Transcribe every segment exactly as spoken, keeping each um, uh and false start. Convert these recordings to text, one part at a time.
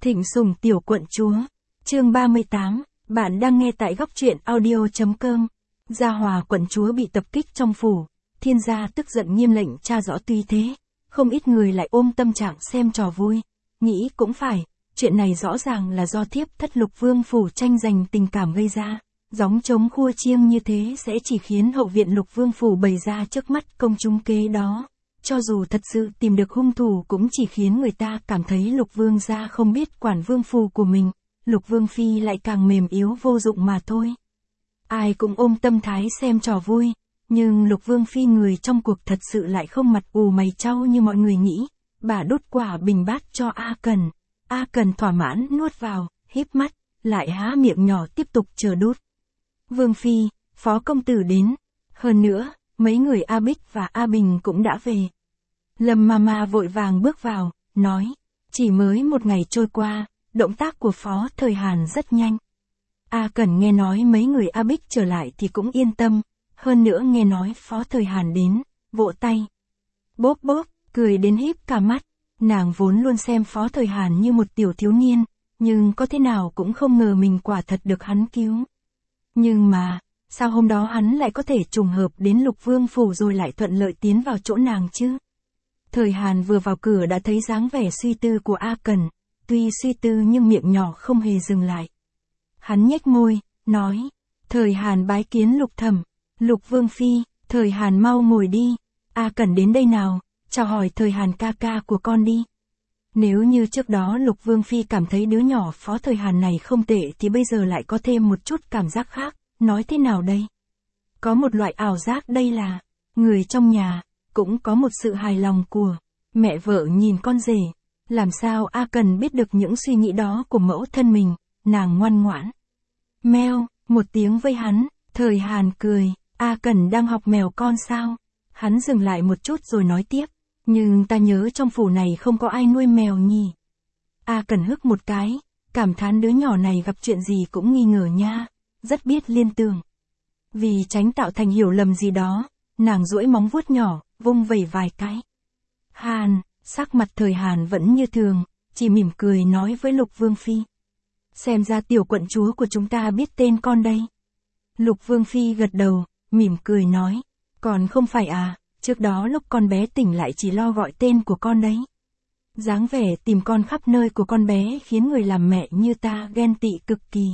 Thịnh sủng tiểu quận chúa. Chương ba mươi tám, bạn đang nghe tại góc truyện audio.com. Gia Hòa quận chúa bị tập kích trong phủ, Thiên gia tức giận nghiêm lệnh tra rõ. Tuy thế, không ít người lại ôm tâm trạng xem trò vui, nghĩ cũng phải, chuyện này rõ ràng là do thiếp thất Lục Vương phủ tranh giành tình cảm gây ra, gióng trống khua chiêng như thế sẽ chỉ khiến hậu viện Lục Vương phủ bày ra trước mắt công chúng kế đó. Cho dù thật sự tìm được hung thủ cũng chỉ khiến người ta cảm thấy Lục Vương gia không biết quản vương phủ của mình, Lục Vương phi lại càng mềm yếu vô dụng mà thôi. Ai cũng ôm tâm thái xem trò vui, nhưng Lục Vương phi người trong cuộc thật sự lại không mặt ù mày chau như mọi người nghĩ. Bà đút quả bình bát cho A Cần, A Cần thỏa mãn nuốt vào, híp mắt, lại há miệng nhỏ tiếp tục chờ đút. Vương phi, phó công tử đến, hơn nữa, mấy người A Bích và A Bình cũng đã về. Lâm Mama vội vàng bước vào, nói, chỉ mới một ngày trôi qua, động tác của Phó Thời Hàn rất nhanh. A Cẩn nghe nói mấy người A Bích trở lại thì cũng yên tâm, hơn nữa nghe nói Phó Thời Hàn đến, vỗ tay. Bốp bốp, cười đến híp cả mắt, nàng vốn luôn xem Phó Thời Hàn như một tiểu thiếu niên, nhưng có thế nào cũng không ngờ mình quả thật được hắn cứu. Nhưng mà, sao hôm đó hắn lại có thể trùng hợp đến Lục Vương phủ rồi lại thuận lợi tiến vào chỗ nàng chứ? Thời Hàn vừa vào cửa đã thấy dáng vẻ suy tư của A Cẩn, tuy suy tư nhưng miệng nhỏ không hề dừng lại. Hắn nhếch môi, nói, Thời Hàn bái kiến Lục Thẩm, Lục Vương phi, Thời Hàn mau ngồi đi, A Cẩn đến đây nào, chào hỏi Thời Hàn ca ca của con đi. Nếu như trước đó Lục Vương phi cảm thấy đứa nhỏ Phó Thời Hàn này không tệ thì bây giờ lại có thêm một chút cảm giác khác, nói thế nào đây? Có một loại ảo giác đây là, người trong nhà, cũng có một sự hài lòng của mẹ vợ nhìn con rể. Làm sao A Cần biết được những suy nghĩ đó của mẫu thân mình, nàng ngoan ngoãn. Meo, một tiếng với hắn, Thời Hàn cười, A Cần đang học mèo con sao? Hắn dừng lại một chút rồi nói tiếp, nhưng ta nhớ trong phủ này không có ai nuôi mèo nhỉ. A Cần hức một cái, cảm thán đứa nhỏ này gặp chuyện gì cũng nghi ngờ nha, rất biết liên tưởng. Vì tránh tạo thành hiểu lầm gì đó, nàng duỗi móng vuốt nhỏ, vung vẩy vài cái. Hàn, sắc mặt Thời Hàn vẫn như thường, chỉ mỉm cười nói với Lục Vương phi. Xem ra tiểu quận chúa của chúng ta biết tên con đây. Lục Vương phi gật đầu, mỉm cười nói, còn không phải à, trước đó lúc con bé tỉnh lại chỉ lo gọi tên của con đấy. Dáng vẻ tìm con khắp nơi của con bé khiến người làm mẹ như ta ghen tị cực kỳ.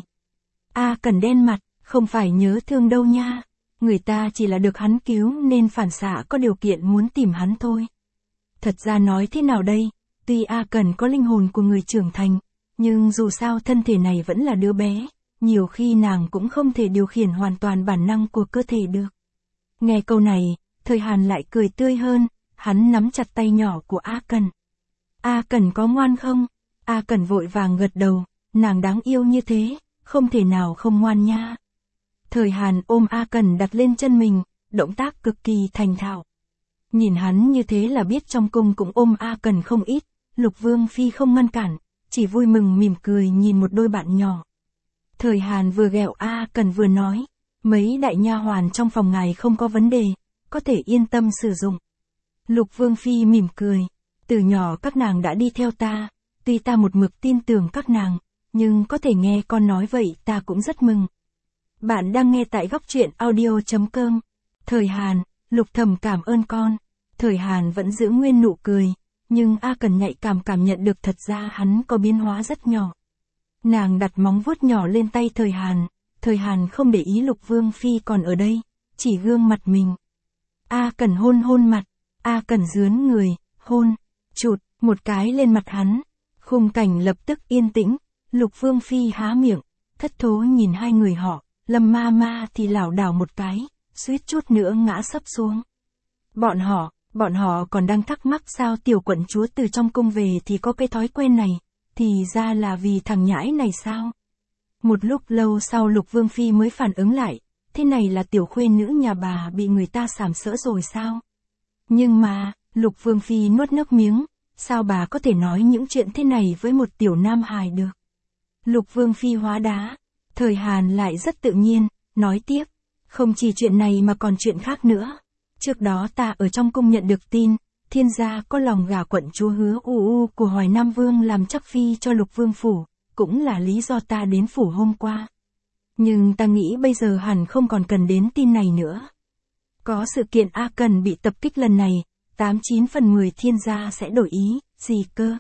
A Cần đen mặt, không phải nhớ thương đâu nha. Người ta chỉ là được hắn cứu nên phản xạ có điều kiện muốn tìm hắn thôi. Thật ra nói thế nào đây, tuy A Cần có linh hồn của người trưởng thành, nhưng dù sao thân thể này vẫn là đứa bé, nhiều khi nàng cũng không thể điều khiển hoàn toàn bản năng của cơ thể được. Nghe câu này, Thời Hàn lại cười tươi hơn, hắn nắm chặt tay nhỏ của A Cần. A Cần có ngoan không? A Cần vội vàng gật đầu, nàng đáng yêu như thế, không thể nào không ngoan nha. Thời Hàn ôm A Cần đặt lên chân mình, động tác cực kỳ thành thạo. Nhìn hắn như thế là biết trong cung cũng ôm A Cần không ít, Lục Vương phi không ngăn cản, chỉ vui mừng mỉm cười nhìn một đôi bạn nhỏ. Thời Hàn vừa ghẹo A Cần vừa nói, mấy đại nha hoàn trong phòng ngài không có vấn đề, có thể yên tâm sử dụng. Lục Vương phi mỉm cười, từ nhỏ các nàng đã đi theo ta, tuy ta một mực tin tưởng các nàng, nhưng có thể nghe con nói vậy ta cũng rất mừng. Bạn đang nghe tại góc truyện audio.com. Thời Hàn, Lục Thẩm cảm ơn con. Thời Hàn vẫn giữ nguyên nụ cười, nhưng A Cần nhạy cảm cảm nhận được thật ra hắn có biến hóa rất nhỏ. Nàng đặt móng vuốt nhỏ lên tay Thời Hàn, Thời Hàn không để ý Lục Vương phi còn ở đây, chỉ gương mặt mình. A Cần hôn hôn mặt, A Cần dướn người, hôn, chụt, một cái lên mặt hắn. Khung cảnh lập tức yên tĩnh, Lục Vương phi há miệng, thất thố nhìn hai người họ. Lâm Mama thì lảo đảo một cái, suýt chút nữa ngã sấp xuống. Bọn họ, bọn họ còn đang thắc mắc sao tiểu quận chúa từ trong cung về thì có cái thói quen này, thì ra là vì thằng nhãi này sao? Một lúc lâu sau Lục Vương phi mới phản ứng lại, thế này là tiểu khuê nữ nhà bà bị người ta sàm sỡ rồi sao? Nhưng mà, Lục Vương phi nuốt nước miếng, sao bà có thể nói những chuyện thế này với một tiểu nam hài được? Lục Vương phi hóa đá. Thời Hàn lại rất tự nhiên, nói tiếp, không chỉ chuyện này mà còn chuyện khác nữa. Trước đó ta ở trong cung nhận được tin, Thiên gia có lòng gả quận chúa Hứa U U của Hoài Nam Vương làm chắc phi cho Lục Vương phủ, cũng là lý do ta đến phủ hôm qua. Nhưng ta nghĩ bây giờ hẳn không còn cần đến tin này nữa. Có sự kiện A Cần bị tập kích lần này, tám chín phần mười thiên gia sẽ đổi ý, gì cơ?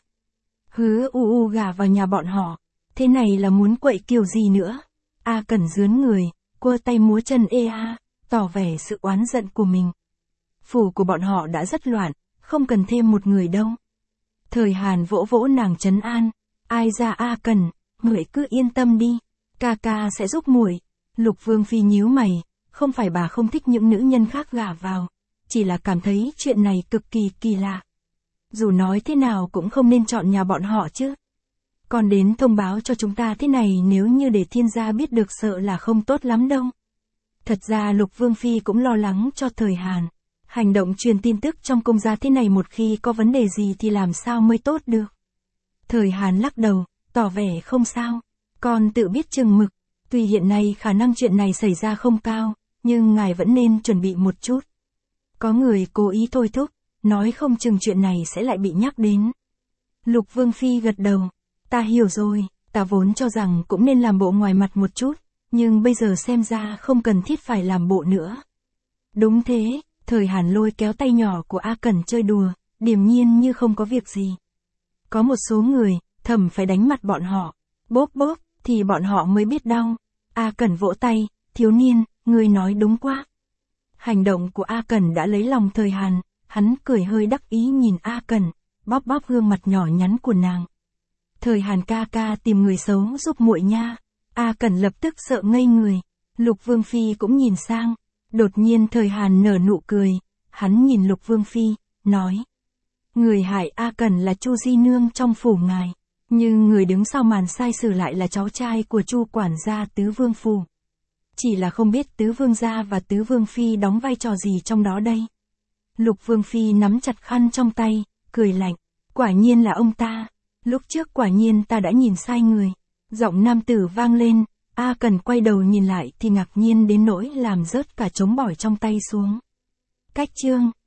Hứa U U gả vào nhà bọn họ, thế này là muốn quậy kiểu gì nữa? A Cần rướn người, quơ tay múa chân ê a, tỏ vẻ sự oán giận của mình. Phủ của bọn họ đã rất loạn, không cần thêm một người đâu. Thời Hàn vỗ vỗ nàng trấn an, ai ra A Cần, muội cứ yên tâm đi, ca ca sẽ giúp muội. Lục Vương phi nhíu mày, không phải bà không thích những nữ nhân khác gả vào, chỉ là cảm thấy chuyện này cực kỳ kỳ lạ. Dù nói thế nào cũng không nên chọn nhà bọn họ chứ. Còn đến thông báo cho chúng ta thế này nếu như để thiên gia biết được sợ là không tốt lắm đâu. Thật ra Lục Vương phi cũng lo lắng cho Thời Hàn. Hành động truyền tin tức trong cung gia thế này một khi có vấn đề gì thì làm sao mới tốt được. Thời Hàn lắc đầu, tỏ vẻ không sao. Con tự biết chừng mực. Tuy hiện nay khả năng chuyện này xảy ra không cao, nhưng ngài vẫn nên chuẩn bị một chút. Có người cố ý thôi thúc, nói không chừng chuyện này sẽ lại bị nhắc đến. Lục Vương phi gật đầu. Ta hiểu rồi, ta vốn cho rằng cũng nên làm bộ ngoài mặt một chút, nhưng bây giờ xem ra không cần thiết phải làm bộ nữa. Đúng thế, Thời Hàn lôi kéo tay nhỏ của A Cần chơi đùa, điềm nhiên như không có việc gì. Có một số người, thầm phải đánh mặt bọn họ, bóp bóp, thì bọn họ mới biết đau. A Cần vỗ tay, thiếu niên, ngươi nói đúng quá. Hành động của A Cần đã lấy lòng Thời Hàn, hắn cười hơi đắc ý nhìn A Cần, bóp bóp gương mặt nhỏ nhắn của nàng. Thời Hàn ca ca tìm người xấu giúp muội nha. A Cần lập tức sợ ngây người. Lục Vương phi cũng nhìn sang. Đột nhiên Thời Hàn nở nụ cười. Hắn nhìn Lục Vương phi, nói: người hại A Cần là Chu Di Nương trong phủ ngài, nhưng người đứng sau màn sai sử lại là cháu trai của Chu quản gia Tứ Vương phủ. Chỉ là không biết Tứ Vương gia và Tứ Vương phi đóng vai trò gì trong đó đây. Lục Vương phi nắm chặt khăn trong tay, cười lạnh: quả nhiên là ông ta. Lúc trước quả nhiên ta đã nhìn sai người. Giọng nam tử vang lên, A Cần quay đầu nhìn lại thì ngạc nhiên đến nỗi làm rớt cả trống bỏi trong tay xuống. Cách chương